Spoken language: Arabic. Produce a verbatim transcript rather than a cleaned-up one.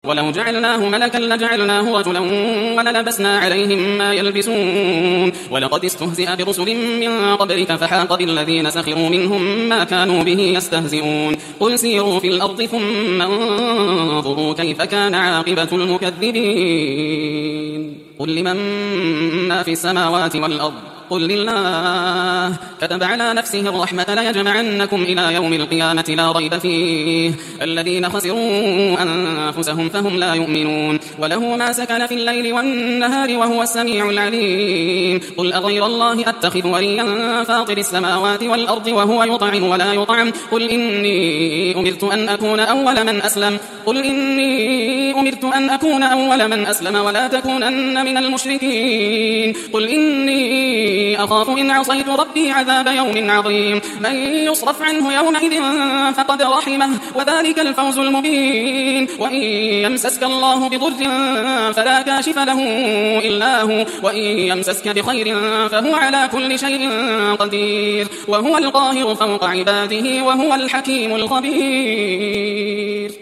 ولو جعلناه ملكا لجعلناه رجلا وللبسنا عليهم ما يلبسون ولقد استهزئ برسل من قبلك فحاق بالذين سخروا منهم ما كانوا به يستهزئون قل سيروا في الأرض ثم انظروا كيف كان عاقبة المكذبين قل لمن ما في السماوات والأرض قل لله كتب على نفسه الرحمة ليجمعنكم إلى يوم القيامة لا ريب فيه الذين خسروا أنفسهم فهم لا يؤمنون وله ما سكن في الليل والنهار وهو السميع العليم قل أغير الله أتخذ وليا فاطر السماوات والأرض وهو يطعم ولا يطعم قل إني أمرت أن أكون أول من أسلم قل إني أمرت أن أكون أول من أسلم ولا تكونن من المشركين قل إني أخاف إن عصيت ربي عذاب يوم عظيم من يصرف عنه يومئذ فقد رحمه وذلك الفوز المبين وإن يمسسك الله بضر فلا كاشف له إلا هو وإن يمسسك بخير فهو على كل شيء قدير وهو القاهر فوق عباده وهو الحكيم الخبير.